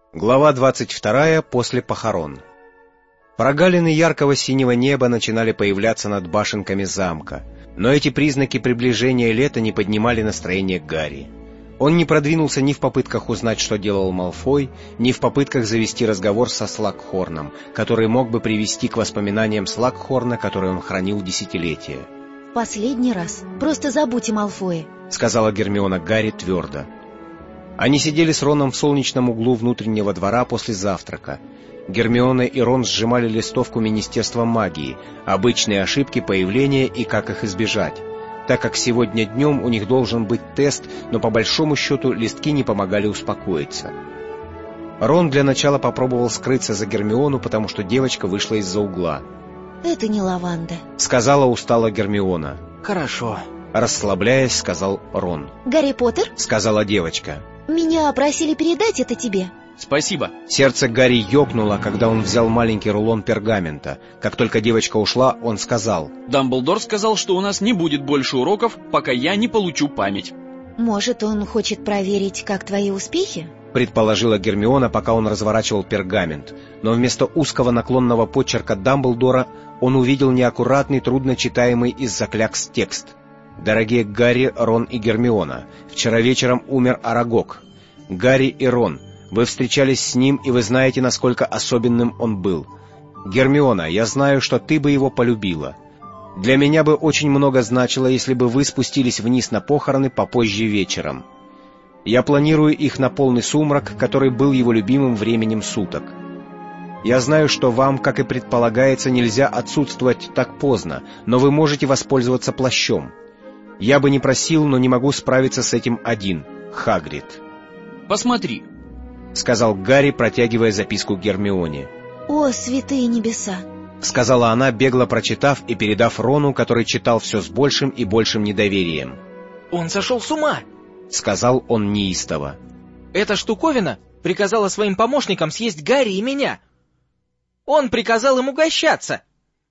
Глава 22. После похорон. Прогалины яркого синего неба начинали появляться над башенками замка, но эти признаки приближения лета не поднимали настроение Гарри. Он не продвинулся ни в попытках узнать, что делал Малфой, ни в попытках завести разговор со Слакхорном, который мог бы привести к воспоминаниям Слакхорна, которые он хранил десятилетия. «Последний раз. Просто забудь о Малфое», — сказала Гермиона Гарри твердо. Они сидели с Роном в солнечном углу внутреннего двора после завтрака. Гермиона и Рон сжимали листовку Министерства магии, обычные ошибки появления и как их избежать, так как сегодня днем у них должен быть тест, но по большому счету листки не помогали успокоиться. Рон для начала попробовал скрыться за Гермиону, потому что девочка вышла из-за угла. «Это не лаванда», — сказала устало Гермиона. «Хорошо», — расслабляясь, сказал Рон. «Гарри Поттер?» — сказала девочка. «Меня просили передать это тебе». «Спасибо». Сердце Гарри ёкнуло, когда он взял маленький рулон пергамента. Как только девочка ушла, он сказал: «Дамблдор сказал, что у нас не будет больше уроков, пока я не получу память». «Может, он хочет проверить, как твои успехи?» — предположила Гермиона, пока он разворачивал пергамент. Но вместо узкого наклонного почерка Дамблдора он увидел неаккуратный, трудночитаемый из-за клякс текст. «Дорогие Гарри, Рон и Гермиона, вчера вечером умер Арагог. Гарри и Рон, вы встречались с ним, и вы знаете, насколько особенным он был. Гермиона, я знаю, что ты бы его полюбила. Для меня бы очень много значило, если бы вы спустились вниз на похороны попозже вечером. Я планирую их на полный сумрак, который был его любимым временем суток. Я знаю, что вам, как и предполагается, нельзя отсутствовать так поздно, но вы можете воспользоваться плащом. Я бы не просил, но не могу справиться с этим один. Хагрид». «Посмотри», — сказал Гарри, протягивая записку Гермионе. «О, святые небеса!» — сказала она, бегло прочитав и передав Рону, который читал все с большим и большим недоверием. «Он сошел с ума!» — сказал он неистово. «Эта штуковина приказала своим помощникам съесть Гарри и меня. Он приказал им угощаться.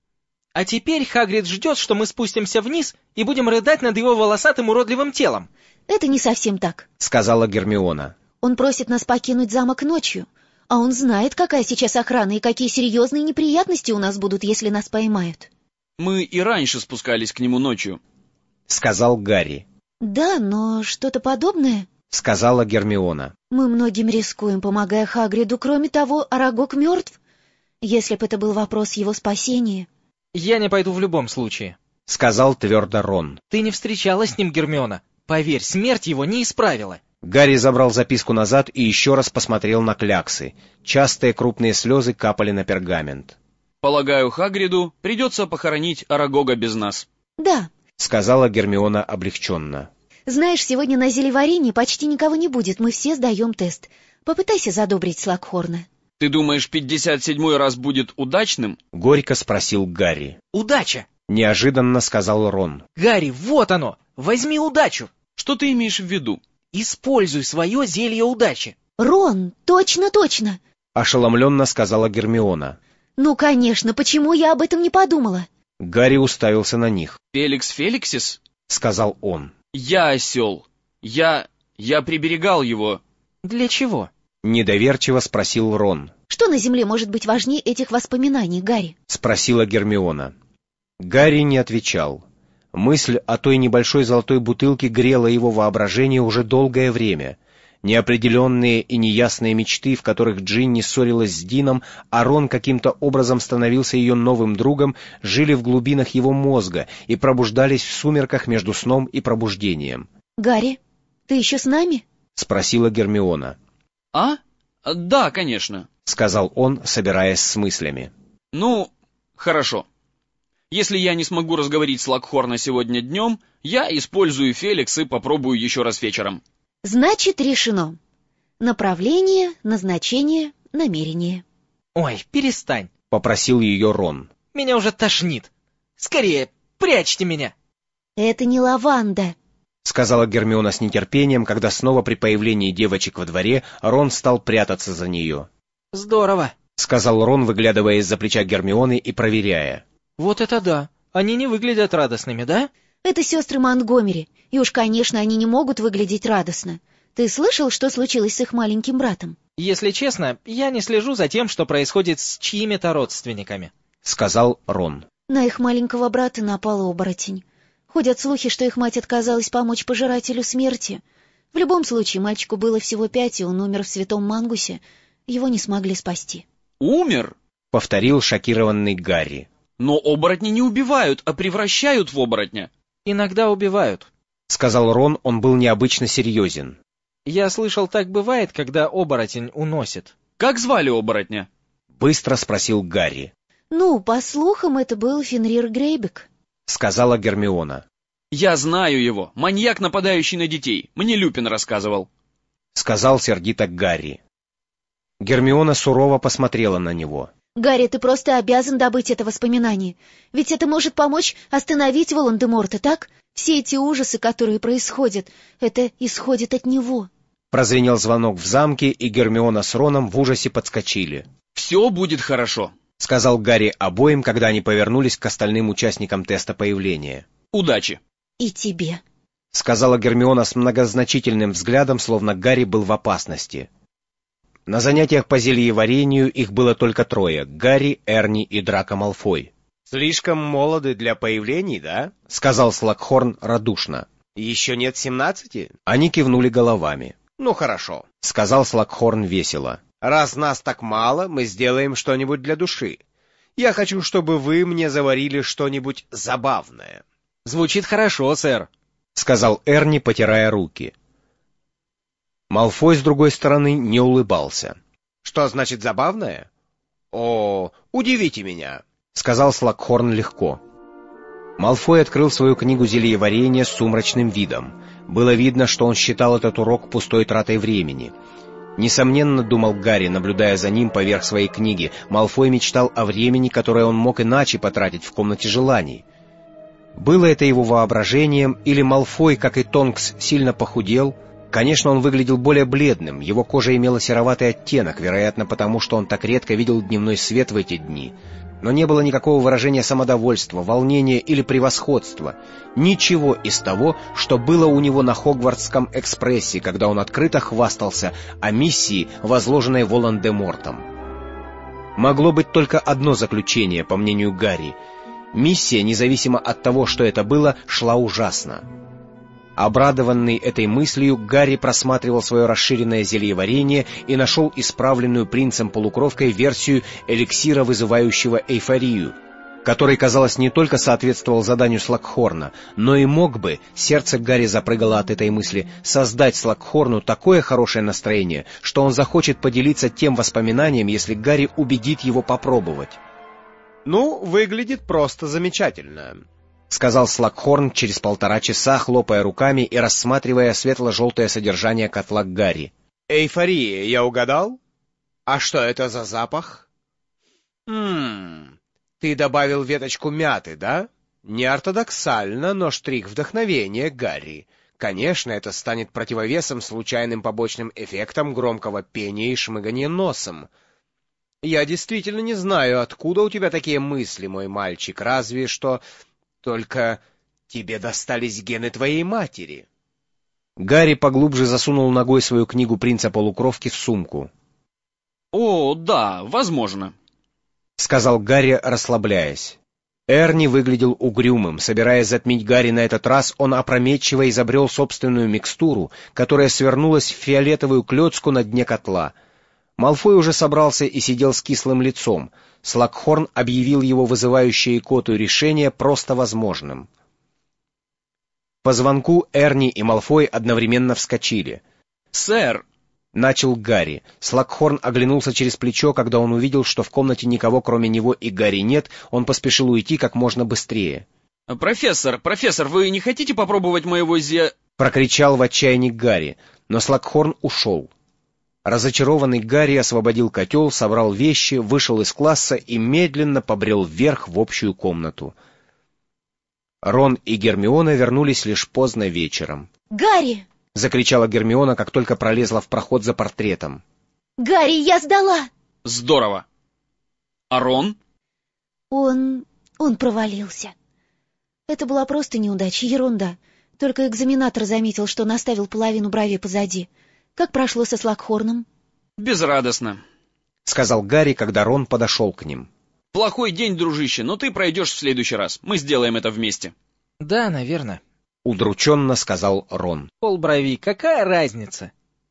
А теперь Хагрид ждет, что мы спустимся вниз и будем рыдать над его волосатым уродливым телом». «Это не совсем так», — сказала Гермиона. «Он просит нас покинуть замок ночью, а он знает, какая сейчас охрана и какие серьезные неприятности у нас будут, если нас поймают». «Мы и раньше спускались к нему ночью», — сказал Гарри. «Да, но что-то подобное», — сказала Гермиона. «Мы многим рискуем, помогая Хагриду. Кроме того, Арагог мертв. Если бы это был вопрос его спасения...» «Я не пойду в любом случае», — сказал твердо Рон. «Ты не встречалась с ним, Гермиона. Поверь, смерть его не исправила». Гарри забрал записку назад и еще раз посмотрел на кляксы. Частые крупные слезы капали на пергамент. «Полагаю, Хагриду придется похоронить Арагога без нас». «Да», — сказала Гермиона облегченно. «Знаешь, сегодня на зелеварении почти никого не будет, мы все сдаем тест. Попытайся задобрить Слакхорна». «Ты думаешь, 57-й раз будет удачным?» — горько спросил Гарри. «Удача!» — неожиданно сказал Рон. «Гарри, вот оно! Возьми удачу!» «Что ты имеешь в виду?» «Используй свое зелье удачи». «Рон, точно!» — ошеломленно сказала Гермиона. «Ну, конечно, почему я об этом не подумала?» Гарри уставился на них. «Феликс Феликсис?» — сказал он. «Я осел. Я приберегал его». «Для чего?» — недоверчиво спросил Рон. «Что на земле может быть важнее этих воспоминаний, Гарри?» — спросила Гермиона. Гарри не отвечал. Мысль о той небольшой золотой бутылке грела его воображение уже долгое время. Неопределенные и неясные мечты, в которых Джинни ссорилась с Дином, а Рон каким-то образом становился ее новым другом, жили в глубинах его мозга и пробуждались в сумерках между сном и пробуждением. «Гарри, ты еще с нами?» — спросила Гермиона. «А? Да, конечно», — сказал он, собираясь с мыслями. «Ну, хорошо. Если я не смогу разговорить Слакхорна сегодня днем, я использую Феликс и попробую еще раз вечером». «Значит, решено. Направление, назначение, намерение». «Ой, перестань», — попросил ее Рон. «Меня уже тошнит. Скорее, прячьте меня». «Это не лаванда», — сказала Гермиона с нетерпением, когда снова при появлении девочек во дворе Рон стал прятаться за нее. «Здорово», — сказал Рон, выглядывая из-за плеча Гермионы и проверяя. «Вот это да. Они не выглядят радостными, да?» «Это сестры Монтгомери, и уж, конечно, они не могут выглядеть радостно. Ты слышал, что случилось с их маленьким братом?» Если честно, я не слежу за тем, что происходит с чьими-то родственниками, — сказал Рон. На их маленького брата напал оборотень. Ходят слухи, что их мать отказалась помочь пожирателю смерти. В любом случае, мальчику было всего 5, и он умер в Святом Мангусе. Его не смогли спасти. Умер? — повторил шокированный Гарри. Но оборотни не убивают, а превращают в оборотня. Иногда убивают. — сказал Рон, он был необычно серьезен. Я слышал, так бывает, когда оборотень уносит. Как звали оборотня? — быстро спросил Гарри. Ну, по слухам, это был Фенрир Грейбек, — сказала Гермиона. Я знаю его. Маньяк, нападающий на детей. Мне Люпин рассказывал. — сказал сердито Гарри. Гермиона сурово посмотрела на него. Гарри, ты просто обязан добыть это воспоминание. Ведь это может помочь остановить Волан-де-Морта, так? Все эти ужасы, которые происходят, это исходит от него. Прозвенел звонок в замке, и Гермиона с Роном в ужасе подскочили. Все будет хорошо, — сказал Гарри обоим, когда они повернулись к остальным участникам теста появления. Удачи. И тебе, — сказала Гермиона с многозначительным взглядом, словно Гарри был в опасности. На занятиях по зельеварению их было только 3 — Гарри, Эрни и Драко Малфой. «Слишком молоды для появлений, да?» — сказал Слакхорн радушно. «Еще нет 17?» Они кивнули головами. «Ну хорошо», — сказал Слакхорн весело. «Раз нас так мало, мы сделаем что-нибудь для души. Я хочу, чтобы вы мне заварили что-нибудь забавное». Звучит хорошо, сэр, — сказал Эрни, потирая руки. Малфой, с другой стороны, не улыбался. «Что значит забавное?» «О, удивите меня», — сказал Слакхорн легко. Малфой открыл свою книгу зельеварения с сумрачным видом. Было видно, что он считал этот урок пустой тратой времени. Несомненно, думал Гарри, наблюдая за ним поверх своей книги, Малфой мечтал о времени, которое он мог иначе потратить в комнате желаний. Было это его воображением, или Малфой, как и Тонкс, сильно похудел? Конечно, он выглядел более бледным, его кожа имела сероватый оттенок, вероятно, потому что он так редко видел дневной свет в эти дни. Но не было никакого выражения самодовольства, волнения или превосходства. Ничего из того, что было у него на Хогвартском экспрессе, когда он открыто хвастался о миссии, возложенной Волан-де-Мортом. Могло быть только одно заключение, по мнению Гарри. Миссия, независимо от того, что это было, шла ужасно. Обрадованный этой мыслью, Гарри просматривал свое расширенное зельеварение и нашел исправленную принцем-полукровкой версию эликсира, вызывающего эйфорию, который, казалось, не только соответствовал заданию Слакхорна, но и мог бы, сердце Гарри запрыгало от этой мысли, создать Слакхорну такое хорошее настроение, что он захочет поделиться тем воспоминанием, если Гарри убедит его попробовать. «Ну, выглядит просто замечательно», — сказал Слакхорн через 1,5 часа, хлопая руками и рассматривая светло-желтое содержание котла Гарри. «Эйфория, я угадал? А что это за запах?» Ты добавил веточку мяты, да? Неортодоксально, но штрих вдохновения, Гарри. Конечно, это станет противовесом случайным побочным эффектам громкого пения и шмыгания носом. Я действительно не знаю, откуда у тебя такие мысли, мой мальчик, разве что... Только тебе достались гены твоей матери. Гарри поглубже засунул ногой свою книгу принца-полукровки в сумку. О, да, возможно, — сказал Гарри, расслабляясь. Эрни выглядел угрюмым. Собираясь затмить Гарри на этот раз, он опрометчиво изобрел собственную микстуру, которая свернулась в фиолетовую клетку на дне котла. Малфой уже собрался и сидел с кислым лицом. Слакхорн объявил его вызывающее икоту решение просто возможным. По звонку Эрни и Малфой одновременно вскочили. «Сэр!» — начал Гарри. Слакхорн оглянулся через плечо, когда он увидел, что в комнате никого кроме него и Гарри нет, он поспешил уйти как можно быстрее. «Профессор, вы не хотите попробовать моего — прокричал в отчаянии Гарри, но Слакхорн ушел. Разочарованный Гарри освободил котел, собрал вещи, вышел из класса и медленно побрел вверх в общую комнату. Рон и Гермиона вернулись лишь поздно вечером. «Гарри!» — закричала Гермиона, как только пролезла в проход за портретом. «Гарри, я сдала!» «Здорово! А Рон?» Он провалился. Это была просто неудача, ерунда. Только экзаменатор заметил, что наставил половину бровей позади. Как прошло со Слакхорном? Безрадостно, — сказал Гарри, когда Рон подошел к ним. Плохой день, дружище, но ты пройдешь в следующий раз. Мы сделаем это вместе. Да, наверное. Удрученно сказал Рон. Полброви, какая разница?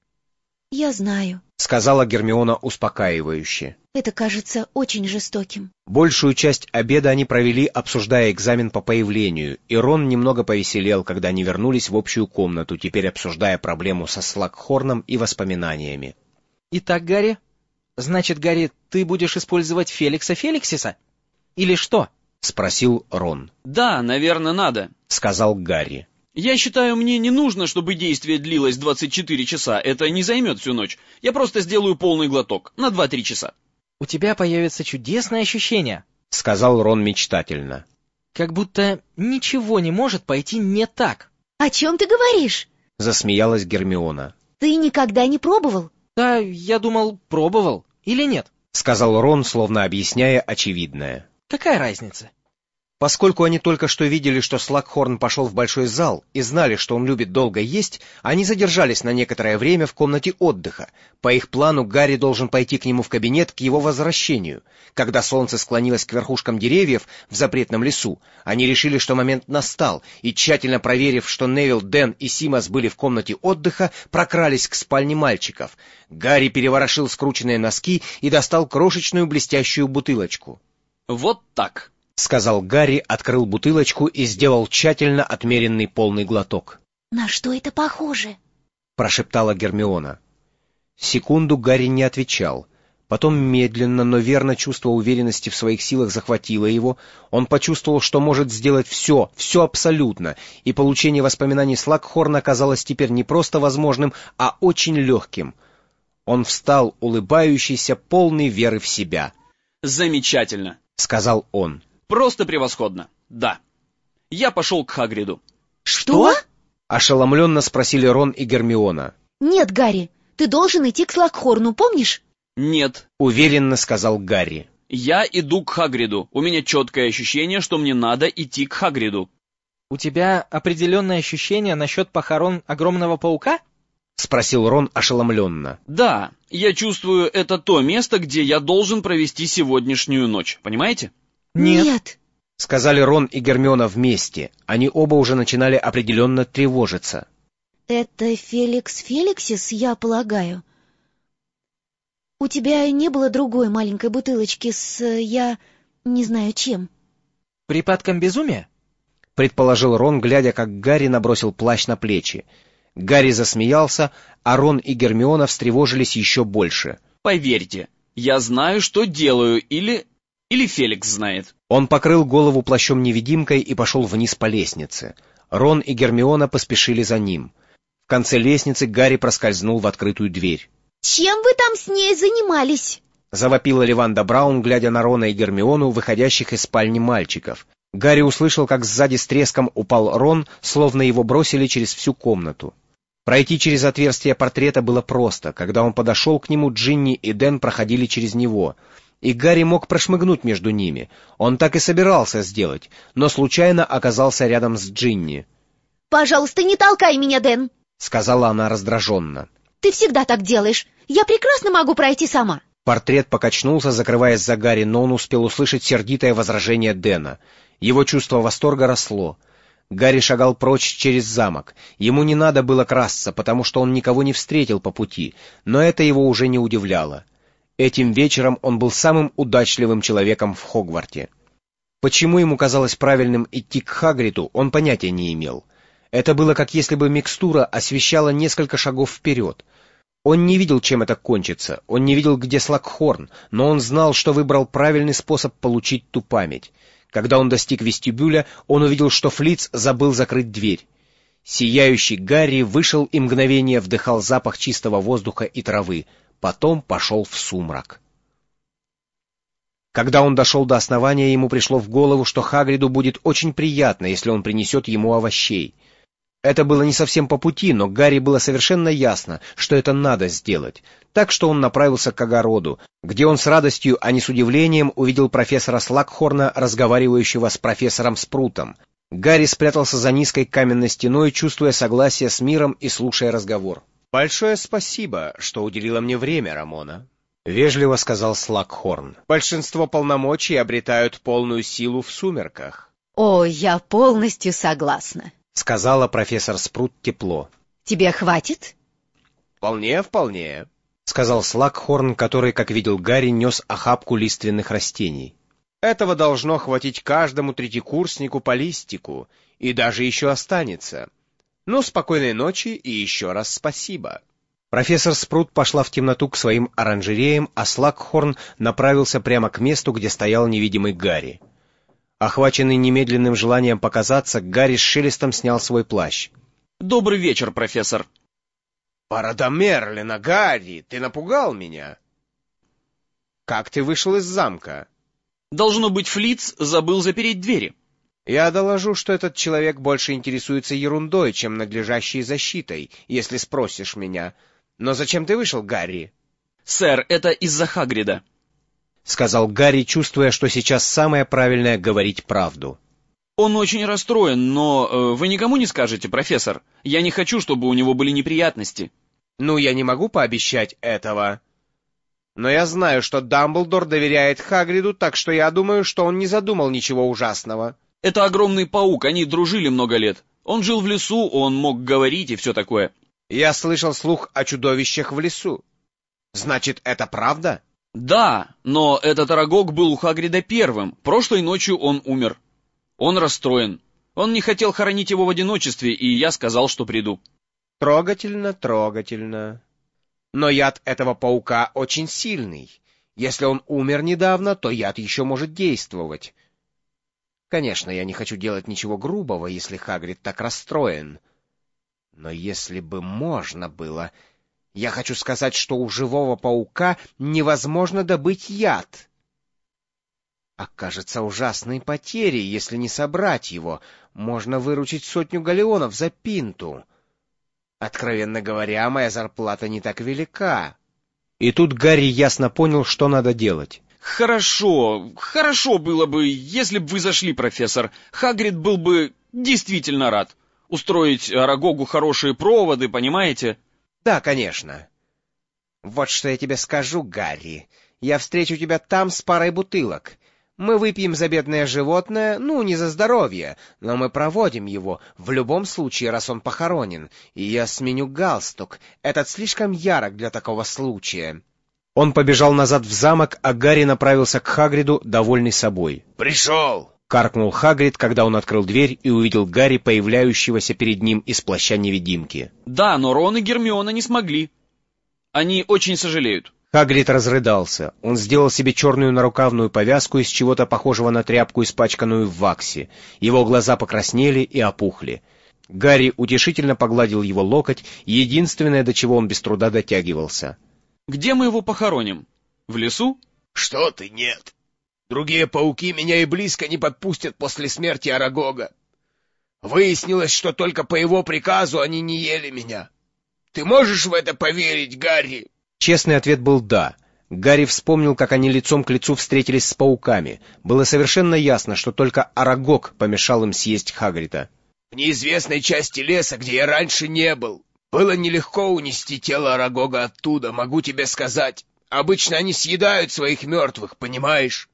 Я знаю. Сказала Гермиона успокаивающе. Это кажется очень жестоким. Большую часть обеда они провели, обсуждая экзамен по появлению, и Рон немного повеселел, когда они вернулись в общую комнату, теперь обсуждая проблему со Слакхорном и воспоминаниями. Итак, Гарри, значит, Гарри, ты будешь использовать Феликса Феликсиса? Или что? Спросил Рон. Да, наверное, надо. Сказал Гарри. Я считаю, мне не нужно, чтобы действие длилось 24 часа. Это не займет всю ночь. Я просто сделаю полный глоток. На 2-3 часа. У тебя появится чудесное ощущение. Сказал Рон мечтательно. Как будто ничего не может пойти не так. О чем ты говоришь? Засмеялась Гермиона. Ты никогда не пробовал? Да, я думал, пробовал. Или нет? Сказал Рон, словно объясняя очевидное. Какая разница? Поскольку они только что видели, что Слакхорн пошел в большой зал и знали, что он любит долго есть, они задержались на некоторое время в комнате отдыха. По их плану Гарри должен пойти к нему в кабинет к его возвращению. Когда солнце склонилось к верхушкам деревьев в запретном лесу, они решили, что момент настал, и, тщательно проверив, что Невилл, Дэн и Симас были в комнате отдыха, прокрались к спальне мальчиков. Гарри переворошил скрученные носки и достал крошечную блестящую бутылочку. Вот так. — сказал Гарри, открыл бутылочку и сделал тщательно отмеренный полный глоток. На что это похоже? — прошептала Гермиона. Секунду Гарри не отвечал. Потом медленно, но верно чувство уверенности в своих силах захватило его. Он почувствовал, что может сделать все абсолютно, и получение воспоминаний Слакхорна оказалось теперь не просто возможным, а очень легким. Он встал, улыбающийся, полный веры в себя. Замечательно, — сказал он. Просто превосходно, да. Я пошел к Хагриду. Что? Ошеломленно спросили Рон и Гермиона. Нет, Гарри, ты должен идти к Слакхорну, помнишь? Нет. Уверенно сказал Гарри. Я иду к Хагриду. У меня четкое ощущение, что мне надо идти к Хагриду. У тебя определенное ощущение насчет похорон огромного паука? Спросил Рон ошеломленно. Да, я чувствую, это то место, где я должен провести сегодняшнюю ночь, понимаете? Нет. — сказали Рон и Гермиона вместе. Они оба уже начинали определенно тревожиться. Это Феликс Феликсис, я полагаю. У тебя не было другой маленькой бутылочки с... я не знаю чем. Припадком безумия? — предположил Рон, глядя, как Гарри набросил плащ на плечи. Гарри засмеялся, а Рон и Гермиона встревожились еще больше. Поверьте, я знаю, что делаю, или Феликс знает. Он покрыл голову плащом-невидимкой и пошел вниз по лестнице. Рон и Гермиона поспешили за ним. В конце лестницы Гарри проскользнул в открытую дверь. Чем вы там с ней занимались? — завопила Ливанда Браун, глядя на Рона и Гермиону, выходящих из спальни мальчиков. Гарри услышал, как сзади с треском упал Рон, словно его бросили через всю комнату. Пройти через отверстие портрета было просто. Когда он подошел к нему, Джинни и Дэн проходили через него. И Гарри мог прошмыгнуть между ними. Он так и собирался сделать, но случайно оказался рядом с Джинни. «Пожалуйста, не толкай меня, Дэн!» — сказала она раздраженно. «Ты всегда так делаешь. Я прекрасно могу пройти сама». Портрет покачнулся, закрываясь за Гарри, но он успел услышать сердитое возражение Дэна. Его чувство восторга росло. Гарри шагал прочь через замок. Ему не надо было красться, потому что он никого не встретил по пути, но это его уже не удивляло. Этим вечером он был самым удачливым человеком в Хогварте. Почему ему казалось правильным идти к Хагриду, он понятия не имел. Это было как если бы микстура освещала несколько шагов вперед. Он не видел, чем это кончится, он не видел, где Слакхорн, но он знал, что выбрал правильный способ получить ту память. Когда он достиг вестибюля, он увидел, что Флиц забыл закрыть дверь. Сияющий Гарри вышел и мгновение вдыхал запах чистого воздуха и травы, потом пошел в сумрак. Когда он дошел до основания, ему пришло в голову, что Хагриду будет очень приятно, если он принесет ему овощей. Это было не совсем по пути, но Гарри было совершенно ясно, что это надо сделать, так что он направился к огороду, где он с радостью, а не с удивлением, увидел профессора Слакхорна, разговаривающего с профессором Спрутом. Гарри спрятался за низкой каменной стеной, чувствуя согласие с миром и слушая разговор. «Большое спасибо, что уделила мне время, Рамона», — вежливо сказал Слакхорн. «Большинство полномочий обретают полную силу в сумерках». «О, я полностью согласна», — сказала профессор Спрут тепло. «Тебе хватит?» «Вполне, вполне», — сказал Слакхорн, который, как видел Гарри, нес охапку лиственных растений. «Этого должно хватить каждому третьекурснику по листику, и даже еще останется. Ну, спокойной ночи и еще раз спасибо». Профессор Спрут пошла в темноту к своим оранжереям, а Слакхорн направился прямо к месту, где стоял невидимый Гарри. Охваченный немедленным желанием показаться, Гарри с шелестом снял свой плащ. «Добрый вечер, профессор». «Борода Мерлина, Гарри, ты напугал меня. Как ты вышел из замка?» «Должно быть, Флиц забыл запереть двери». «Я доложу, что этот человек больше интересуется ерундой, чем надлежащей защитой, если спросишь меня. Но зачем ты вышел, Гарри?» «Сэр, это из-за Хагрида», — сказал Гарри, чувствуя, что сейчас самое правильное — говорить правду. «Он очень расстроен, но вы никому не скажете, профессор? Я не хочу, чтобы у него были неприятности». «Ну, я не могу пообещать этого. Но я знаю, что Дамблдор доверяет Хагриду, так что я думаю, что он не задумал ничего ужасного». «Это огромный паук, они дружили много лет. Он жил в лесу, он мог говорить и все такое». «Я слышал слух о чудовищах в лесу. Значит, это правда?» «Да, но этот Арагог был у Хагрида первым. Прошлой ночью он умер. Он расстроен. Он не хотел хоронить его в одиночестве, и я сказал, что приду». «Трогательно, трогательно. Но яд этого паука очень сильный. Если он умер недавно, то яд еще может действовать. Конечно, я не хочу делать ничего грубого, если Хагрид так расстроен. Но если бы можно было... Я хочу сказать, что у живого паука невозможно добыть яд. Окажется ужасной потерей, если не собрать его. Можно выручить 100 галеонов за пинту. Откровенно говоря, моя зарплата не так велика». И тут Гарри ясно понял, что надо делать. «Хорошо было бы, если бы вы зашли, профессор. Хагрид был бы действительно рад. Устроить Арагогу хорошие проводы, понимаете?» «Да, конечно. Вот что я тебе скажу, Гарри. Я встречу тебя там с парой бутылок. Мы выпьем за бедное животное, ну, не за здоровье, но мы проводим его, в любом случае, раз он похоронен, и я сменю галстук. Этот слишком ярок для такого случая». Он побежал назад в замок, а Гарри направился к Хагриду, довольный собой. «Пришел!» — каркнул Хагрид, когда он открыл дверь и увидел Гарри, появляющегося перед ним из плаща-невидимки. «Да, но Рон и Гермиона не смогли. Они очень сожалеют». Хагрид разрыдался. Он сделал себе черную нарукавную повязку из чего-то похожего на тряпку, испачканную в ваксе. Его глаза покраснели и опухли. Гарри утешительно погладил его локоть, единственное, до чего он без труда дотягивался. «Где мы его похороним? В лесу?» «Что ты, нет. Другие пауки меня и близко не подпустят после смерти Арагога. Выяснилось, что только по его приказу они не ели меня. Ты можешь в это поверить, Гарри?» Честный ответ был «да». Гарри вспомнил, как они лицом к лицу встретились с пауками. Было совершенно ясно, что только Арагог помешал им съесть Хагрида. «В неизвестной части леса, где я раньше не был, было нелегко унести тело Арагога оттуда, могу тебе сказать. Обычно они съедают своих мертвых, понимаешь?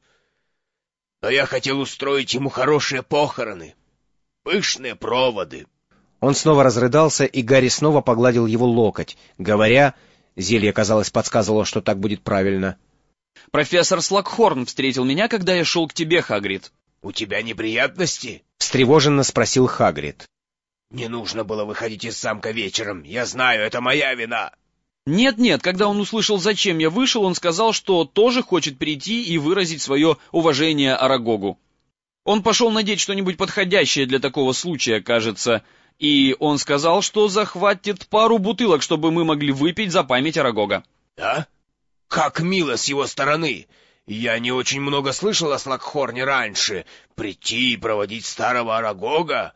Но я хотел устроить ему хорошие похороны, пышные проводы». Он снова разрыдался, и Гарри снова погладил его локоть, говоря... Зелье, казалось, подсказывало, что так будет правильно. «Профессор Слакхорн встретил меня, когда я шел к тебе, Хагрид». «У тебя неприятности?» — встревоженно спросил Хагрид. «Не нужно было выходить из замка вечером. Я знаю, это моя вина». «Нет, когда он услышал, зачем я вышел, он сказал, что тоже хочет прийти и выразить свое уважение Арагогу. Он пошел надеть что-нибудь подходящее для такого случая, кажется, и он сказал, что захватит пару бутылок, чтобы мы могли выпить за память Арагога». «Да? Как мило с его стороны! Я не очень много слышал о Слакхорне раньше. Прийти и проводить старого Арагога?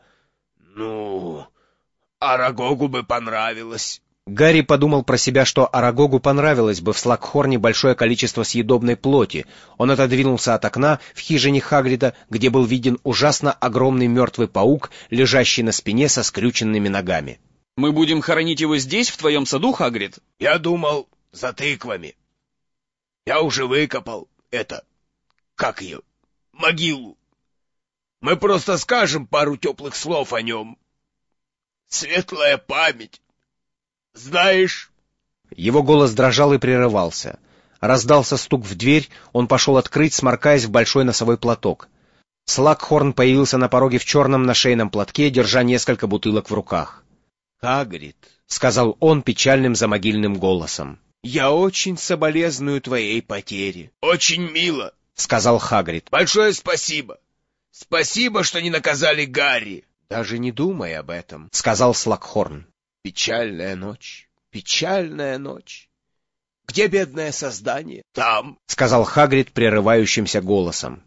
Ну, Арагогу бы понравилось». Гарри подумал про себя, что Арагогу понравилось бы в Слакхорне большое количество съедобной плоти. Он отодвинулся от окна в хижине Хагрида, где был виден ужасно огромный мертвый паук, лежащий на спине со скрюченными ногами. Мы будем хоронить его здесь, в твоем саду, Хагрид? Я думал, за тыквами. Я уже выкопал как ее, могилу. Мы просто скажем пару теплых слов о нем. Светлая память. Знаешь...» Его голос дрожал и прерывался. Раздался стук в дверь, он пошел открыть, сморкаясь в большой носовой платок. Слакхорн появился на пороге в черном нашейном платке, держа несколько бутылок в руках. «Хагрид», — сказал он печальным замогильным голосом, — «я очень соболезную твоей потере». «Очень мило», — сказал Хагрид. «Большое спасибо. Спасибо, что не наказали Гарри». «Даже не думай об этом», — сказал Слакхорн. «Печальная ночь, печальная ночь. Где бедное создание?» «Там», — сказал Хагрид прерывающимся голосом.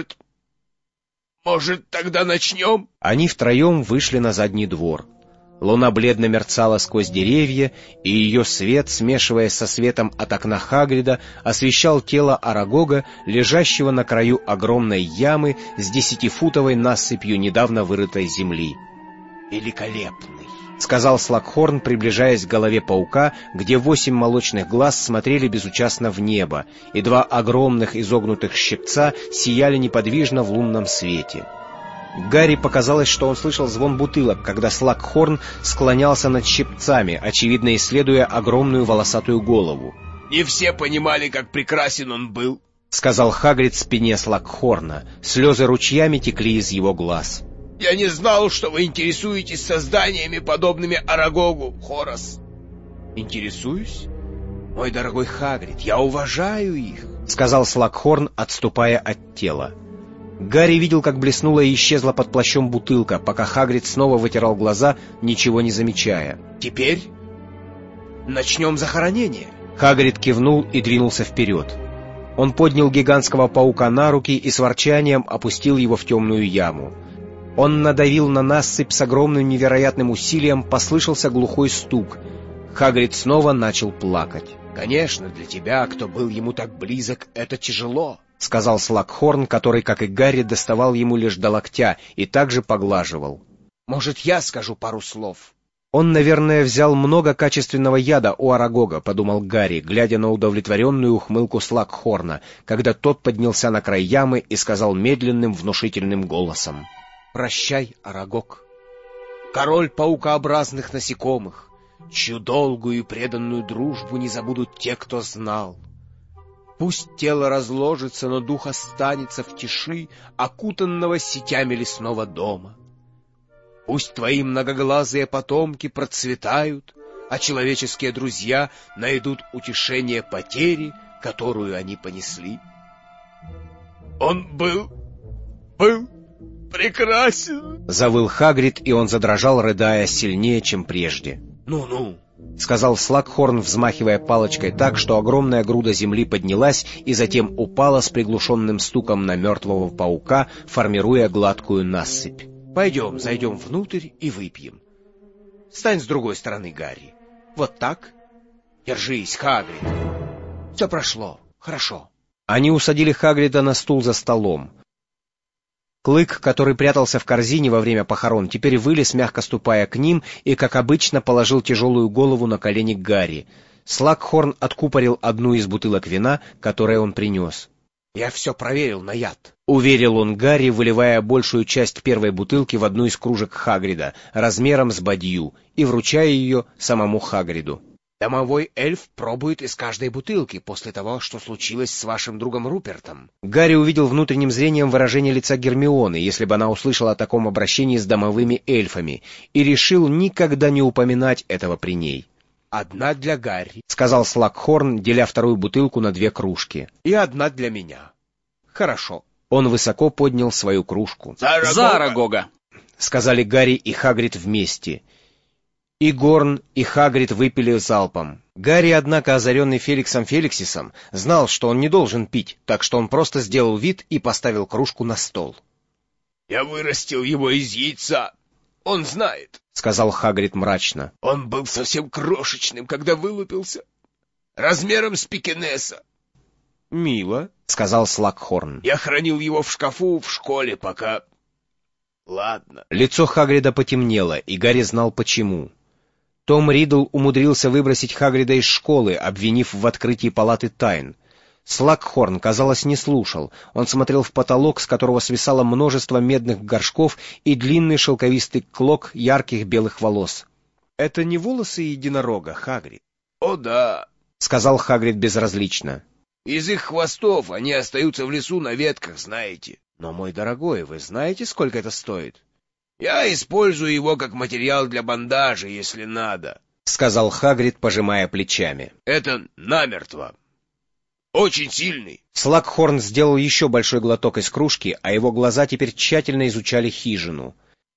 Может, тогда начнем?» Они втроем вышли на задний двор. Луна бледно мерцала сквозь деревья, и ее свет, смешиваясь со светом от окна Хагрида, освещал тело Арагога, лежащего на краю огромной ямы с 10-футовой насыпью недавно вырытой земли. «Великолепный», — сказал Слакхорн, приближаясь к голове паука, где 8 молочных глаз смотрели безучастно в небо, и 2 огромных изогнутых щипца сияли неподвижно в лунном свете. Гарри показалось, что он слышал звон бутылок, когда Слакхорн склонялся над щипцами, очевидно исследуя огромную волосатую голову. «Не все понимали, как прекрасен он был», — сказал Хагрид спине Слакхорна. Слезы ручьями текли из его глаз. «Я не знал, что вы интересуетесь созданиями, подобными Арагогу, Хорас». «Интересуюсь? Мой дорогой Хагрид, я уважаю их», — сказал Слакхорн, отступая от тела. Гарри видел, как блеснула и исчезла под плащом бутылка, пока Хагрид снова вытирал глаза, ничего не замечая. «Теперь начнем захоронение». Хагрид кивнул и двинулся вперед. Он поднял гигантского паука на руки и с ворчанием опустил его в темную яму. Он надавил на насыпь с огромным невероятным усилием, послышался глухой стук. Хагрид снова начал плакать. «Конечно, для тебя, кто был ему так близок, это тяжело», — сказал Слакхорн, который, как и Гарри, доставал ему лишь до локтя и также поглаживал. «Может, я скажу пару слов?» «Он, наверное, взял много качественного яда у Арагога», — подумал Гарри, глядя на удовлетворенную ухмылку Слакхорна, когда тот поднялся на край ямы и сказал медленным, внушительным голосом: «Прощай, Арагог, король паукообразных насекомых, чью долгую и преданную дружбу не забудут те, кто знал. Пусть тело разложится, но дух останется в тиши, окутанного сетями лесного дома. Пусть твои многоглазые потомки процветают, а человеческие друзья найдут утешение потери, которую они понесли». «Он был прекрасен!» — завыл Хагрид, и он задрожал, рыдая сильнее, чем прежде. «Ну-ну», — сказал Слакхорн, взмахивая палочкой так, что огромная груда земли поднялась и затем упала с приглушенным стуком на мертвого паука, формируя гладкую насыпь. «Пойдем, зайдем внутрь и выпьем. Стань с другой стороны, Гарри. Вот так. Держись, Хагрид. Все прошло. Хорошо». Они усадили Хагрида на стул за столом. Клык, который прятался в корзине во время похорон, теперь вылез, мягко ступая к ним, и, как обычно, положил тяжелую голову на колени Гарри. Слакхорн откупорил одну из бутылок вина, которое он принес. «Я все проверил на яд», — уверил он Гарри, выливая большую часть первой бутылки в одну из кружек Хагрида, размером с бадью, и вручая ее самому Хагриду. «Домовой эльф пробует из каждой бутылки после того, что случилось с вашим другом Рупертом». Гарри увидел внутренним зрением выражение лица Гермионы, если бы она услышала о таком обращении с домовыми эльфами, и решил никогда не упоминать этого при ней. «Одна для Гарри», — сказал Слакхорн, деля вторую бутылку на 2 кружки. «И одна для меня». «Хорошо». Он высоко поднял свою кружку. «За Арагога!» — сказали Гарри и Хагрид вместе. И Горн, и Хагрид выпили залпом. Гарри, однако, озаренный Феликсом Феликсисом, знал, что он не должен пить, так что он просто сделал вид и поставил кружку на стол. «Я вырастил его из яйца. Он знает», — сказал Хагрид мрачно. «Он был совсем крошечным, когда вылупился. Размером с пекинеса». «Мило», — сказал Слакхорн. «Я хранил его в шкафу в школе, пока...» «Ладно». Лицо Хагрида потемнело, и Гарри знал почему. Том Ридл умудрился выбросить Хагрида из школы, обвинив в открытии палаты тайн. Слакхорн, казалось, не слушал. Он смотрел в потолок, с которого свисало множество медных горшков и длинный шелковистый клок ярких белых волос. — Это не волосы единорога, Хагрид? — О да, — сказал Хагрид безразлично. — из их хвостов они остаются в лесу на ветках, знаете. — Но, мой дорогой, вы знаете, сколько это стоит? — Я использую его как материал для бандажа, если надо, — сказал Хагрид, пожимая плечами. — Это намертво. Очень сильный. Слакхорн сделал еще большой глоток из кружки, а его глаза теперь тщательно изучали хижину.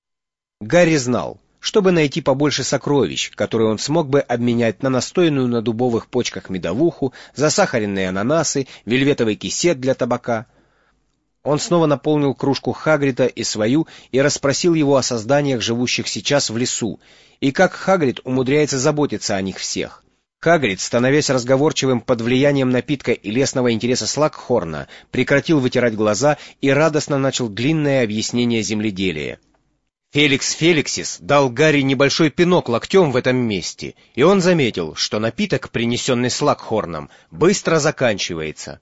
Гарри знал, чтобы найти побольше сокровищ, которые он смог бы обменять на настоянную на дубовых почках медовуху, засахаренные ананасы, вельветовый кисет для табака. Он снова наполнил кружку Хагрида и свою и расспросил его о созданиях, живущих сейчас в лесу, и как Хагрид умудряется заботиться о них всех. Хагрид, становясь разговорчивым под влиянием напитка и лесного интереса Слакхорна, прекратил вытирать глаза и радостно начал длинное объяснение земледелия. Феликс Феликсис дал Гарри небольшой пинок локтем в этом месте, и он заметил, что напиток, принесенный Слакхорном, быстро заканчивается.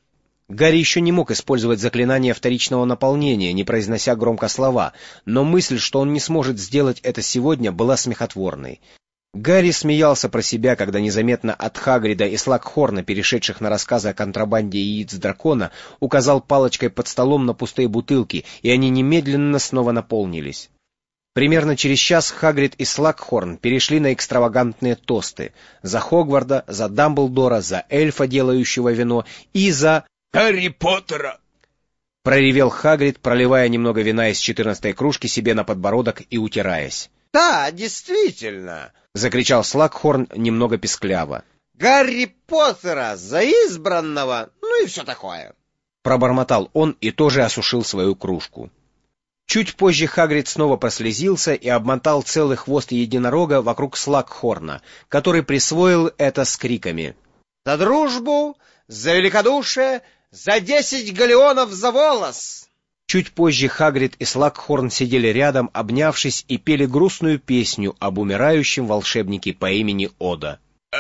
Гарри еще не мог использовать заклинание вторичного наполнения, не произнося громко слова, но мысль, что он не сможет сделать это сегодня, была смехотворной. Гарри смеялся про себя, когда незаметно от Хагрида и Слакхорна, перешедших на рассказы о контрабанде яиц дракона, указал палочкой под столом на пустые бутылки, и они немедленно снова наполнились. Примерно через час Хагрид и Слакхорн перешли на экстравагантные тосты: за Хогварда, за Дамблдора, за эльфа, делающего вино, и за... Гарри Поттера! — проревел Хагрид, проливая немного вина из 14-й кружки себе на подбородок и утираясь. — Да, действительно! — закричал Слакхорн немного пискляво. — Гарри Поттера за избранного, ну и все такое. Пробормотал он и тоже осушил свою кружку. Чуть позже Хагрид снова прослезился и обмотал целый хвост единорога вокруг Слакхорна, который присвоил это с криками: «За дружбу! За великодушие! За 10 галеонов за волос!» Чуть позже Хагрид и Слакхорн сидели рядом, обнявшись, и пели грустную песню об умирающем волшебнике по имени Ода.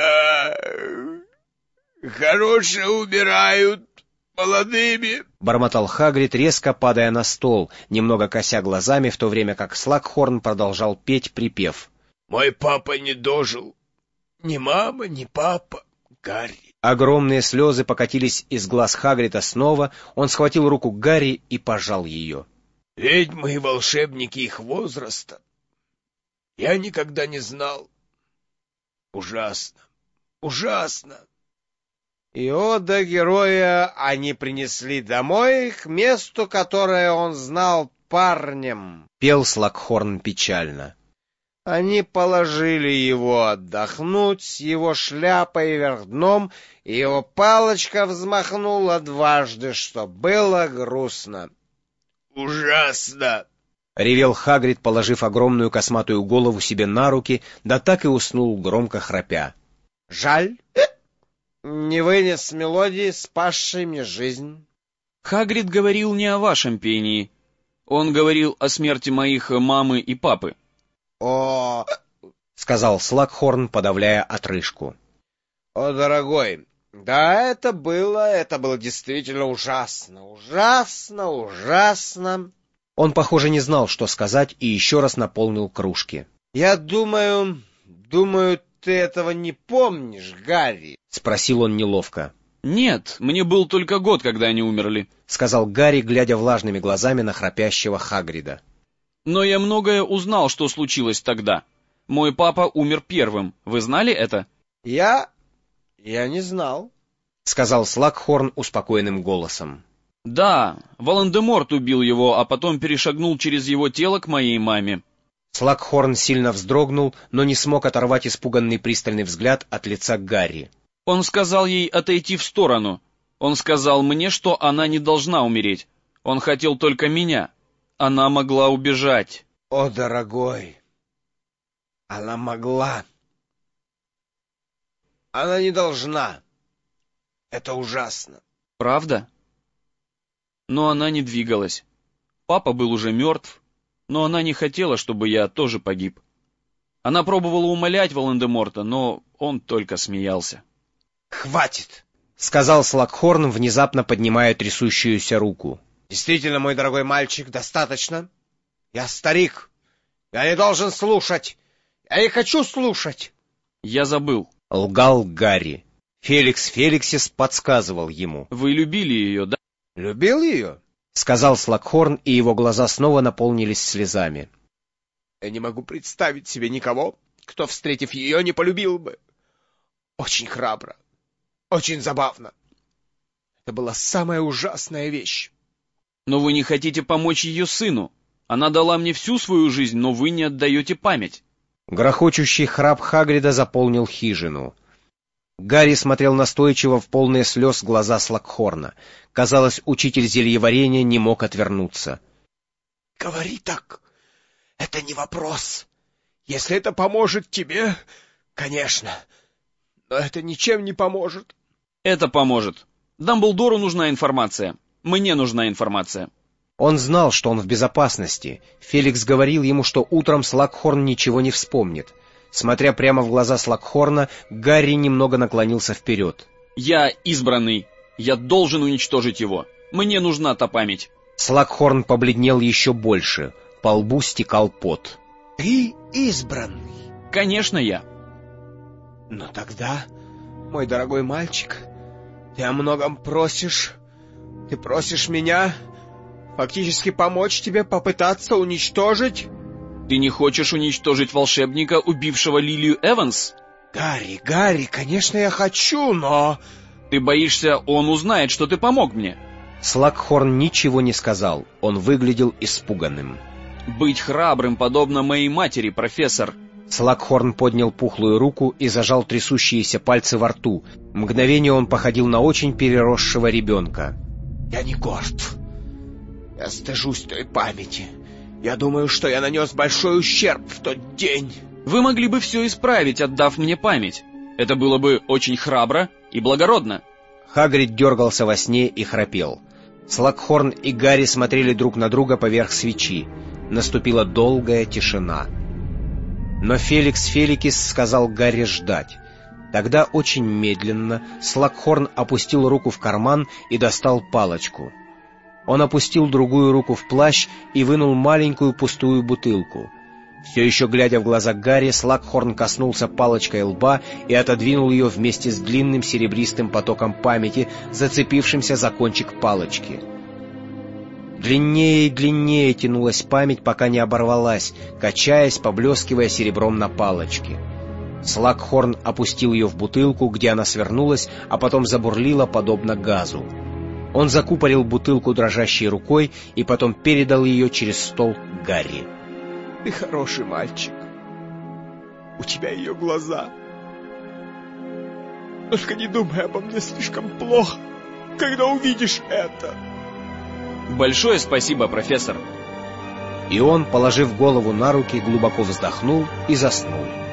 Хорошие умирают молодыми, — бормотал Хагрид, резко падая на стол, немного кося глазами, в то время как Слакхорн продолжал петь припев. Мой папа не дожил. Ни мама, ни папа. Гарри. Огромные слезы покатились из глаз Хагрида снова, он схватил руку Гарри и пожал ее. Ведьмы и волшебники их возраста. Я никогда не знал. Ужасно, ужасно. И ода героя они принесли домой к месту, которое он знал парнем. Пел Слакхорн печально. Они положили его отдохнуть с его шляпой вверх дном, и его палочка взмахнула дважды, что было грустно. Ужасно! — ревел Хагрид, положив огромную косматую голову себе на руки, да так и уснул, громко храпя. — Жаль, не вынес мелодии, спасшей мне жизнь. Хагрид говорил не о вашем пении. Он говорил о смерти моих мамы и папы. — О, — сказал Слакхорн, подавляя отрыжку. — О, дорогой, да, это было действительно ужасно, ужасно, ужасно. Он, похоже, не знал, что сказать, и еще раз наполнил кружки. — Я думаю, ты этого не помнишь, Гарри? — спросил он неловко. — Нет, мне был только год, когда они умерли, — сказал Гарри, глядя влажными глазами на храпящего Хагрида. Но я многое узнал, что случилось тогда. Мой папа умер первым. Вы знали это? Я не знал, — сказал Слакхорн успокоенным голосом. Да, Волан-де-Морт убил его, а потом перешагнул через его тело к моей маме. Слакхорн сильно вздрогнул, но не смог оторвать испуганный пристальный взгляд от лица Гарри. Он сказал ей отойти в сторону. Он сказал мне, что она не должна умереть. Он хотел только меня. Она могла убежать. — О, дорогой, она могла. Она не должна. Это ужасно. Правда? Но она не двигалась. Папа был уже мертв, но она не хотела, чтобы я тоже погиб. Она пробовала умолять Волан-де-Морта, но он только смеялся. «Хватит!» — сказал Слакхорн, внезапно поднимая трясущуюся руку. «Действительно, мой дорогой мальчик, достаточно. Я старик. Я не должен слушать. Я не хочу слушать». «Я забыл». — лгал Гарри. Феликс Феликсис подсказывал ему. «Вы любили ее, да?» «Любил ее?» — сказал Слакхорн, и его глаза снова наполнились слезами. «Я не могу представить себе никого, кто, встретив ее, не полюбил бы. Очень храбро, очень забавно. Это была самая ужасная вещь». «Но вы не хотите помочь ее сыну. Она дала мне всю свою жизнь, но вы не отдаете память». Грохочущий храп Хагрида заполнил хижину. Гарри смотрел настойчиво в полные слез глаза Слакхорна. Казалось, учитель зельеварения не мог отвернуться. «Говори так. Это не вопрос. Если это поможет тебе, конечно. Но это ничем не поможет». «Это поможет. Дамблдору нужна информация. Мне нужна информация». Он знал, что он в безопасности. Феликс говорил ему, что утром Слакхорн ничего не вспомнит. Смотря прямо в глаза Слакхорна, Гарри немного наклонился вперед. «Я избранный. Я должен уничтожить его. Мне нужна та память». Слакхорн побледнел еще больше. По лбу стекал пот. «Ты избранный?» «Конечно, я». «Но тогда, мой дорогой мальчик, ты о многом просишь. Ты просишь меня фактически помочь тебе попытаться уничтожить...» «Ты не хочешь уничтожить волшебника, убившего Лилию Эванс?» Гарри, конечно, я хочу, но...» «Ты боишься, он узнает, что ты помог мне?» Слакхорн ничего не сказал. Он выглядел испуганным. «Быть храбрым, подобно моей матери, профессор». Слакхорн поднял пухлую руку и зажал трясущиеся пальцы во рту. Мгновение он походил на очень переросшего ребенка. «Я не горд. Я стыжусь той памяти. Я думаю, что я нанес большой ущерб в тот день». «Вы могли бы все исправить, отдав мне память. Это было бы очень храбро и благородно». Хагрид дергался во сне и храпел. Слакхорн и Гарри смотрели друг на друга поверх свечи. Наступила долгая тишина. Но Феликс Феликис сказал Гарри ждать. Тогда очень медленно Слакхорн опустил руку в карман и достал палочку. Он опустил другую руку в плащ и вынул маленькую пустую бутылку. Все еще глядя в глаза Гарри, Слакхорн коснулся палочкой лба и отодвинул ее вместе с длинным серебристым потоком памяти, зацепившимся за кончик палочки. Длиннее и длиннее тянулась память, пока не оборвалась, качаясь, поблескивая серебром на палочке. Слакхорн опустил ее в бутылку, где она свернулась, а потом забурлила, подобно газу. Он закупорил бутылку дрожащей рукой и потом передал ее через стол Гарри. «Ты хороший мальчик. У тебя ее глаза. Только не думай обо мне слишком плохо, когда увидишь это». «Большое спасибо, профессор». И он, положив голову на руки, глубоко вздохнул и заснул.